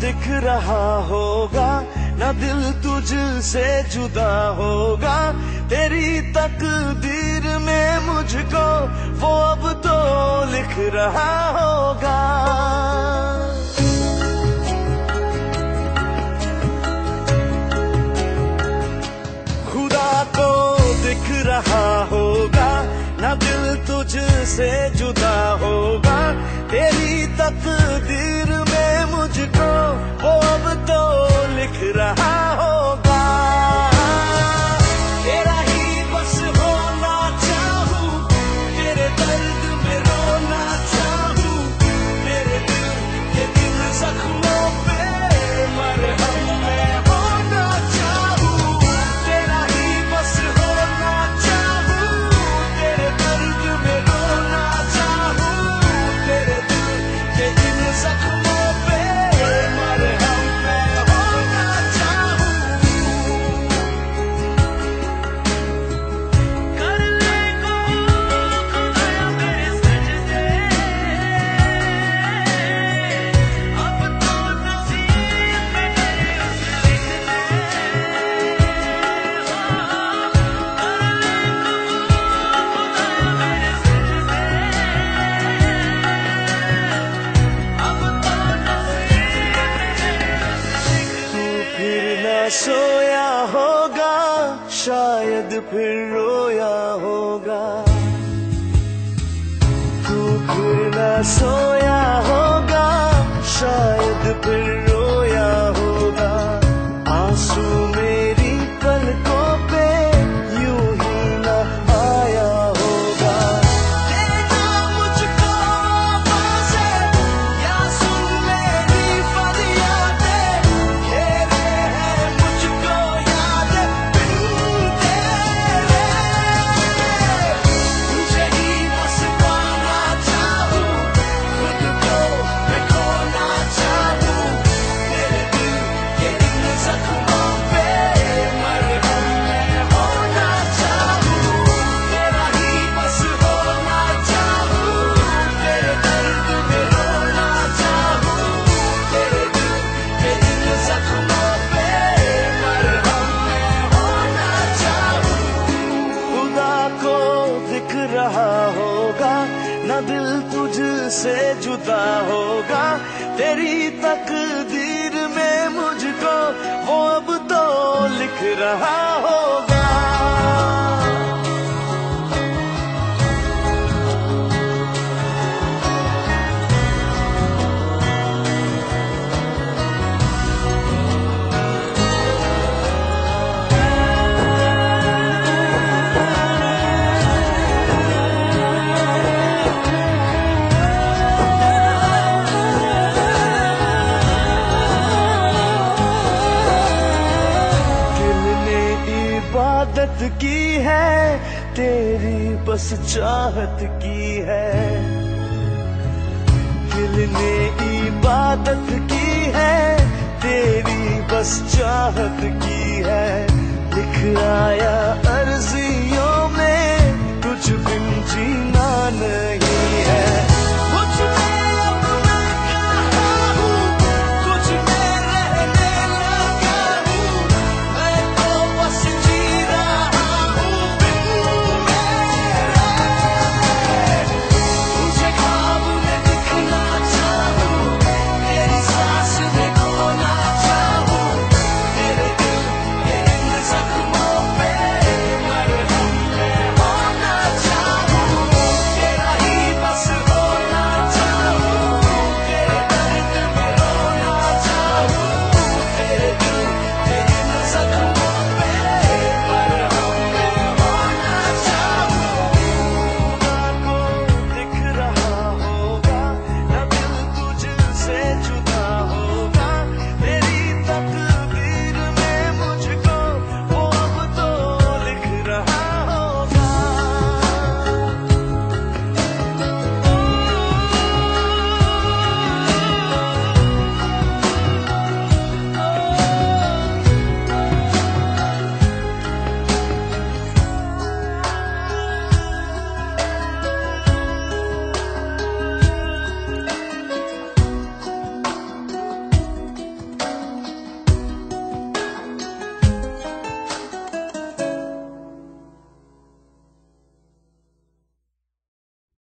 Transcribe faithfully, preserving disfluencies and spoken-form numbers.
दिख रहा होगा, ना दिल तुझसे जुदा होगा। तेरी तकदीर में मुझको वो अब तो लिख रहा होगा। खुदा को दिख रहा होगा, ना दिल तुझसे जुदा होगा। तेरी तकदीर में मुझको वो अब तो लिख रहा होगा। तेरा ही बस होना चाहूं, तेरे दर्द में रोना चाहूं, तेरे दिल के इन जख्मों पे मरहम मैं होना चाहूं। तेरा ही बस होना चाहूं, तेरे दर्द में रोना चाहूं, तेरे दिल के इन जख्मों पे मरहम मैं होना चाहूं। कर ले को खुदाया मेरे सजदे, अब तो नसीब में मेरे उस लिख दे। कर ले को खुदाया मेरे सजदे, अब तो नसीब में मेरे उस लिख दे। तू फिर न सोया होगा, शायद फिर रोया होगा। तू फिर न सोया होगा, शायद फिर रोया होगा। आंसू मेरी पलकों पे यूं ही न आया होगा। देना मुझको आवाज़ें या सुन मेरी फरियादें, घेरे हैं मुझको यादें बिन तेरे। तुझे ही बस पाना चाहूं, खुद को मैं खोना चाहूं, तेरे दिल के इन जख्मों पे मरहम मैं होना चाहूं। तेरा ही बस होना चाहूं, तेरे दर्द में रोना चाहूं, तेरे दिल के इन जख्मों पे मरहम मैं होना चाहूं। खुदा को दिख रहा होगा, ना दिल तुझसे जुदा होगा। तेरी तकदीर में मुझको वो अब तो लिख रहा होगा। दिल ने इबादत की है, तेरी बस चाहत की है। दिल ने इबादत की है, तेरी बस चाहत की है। लिख आया अर्जी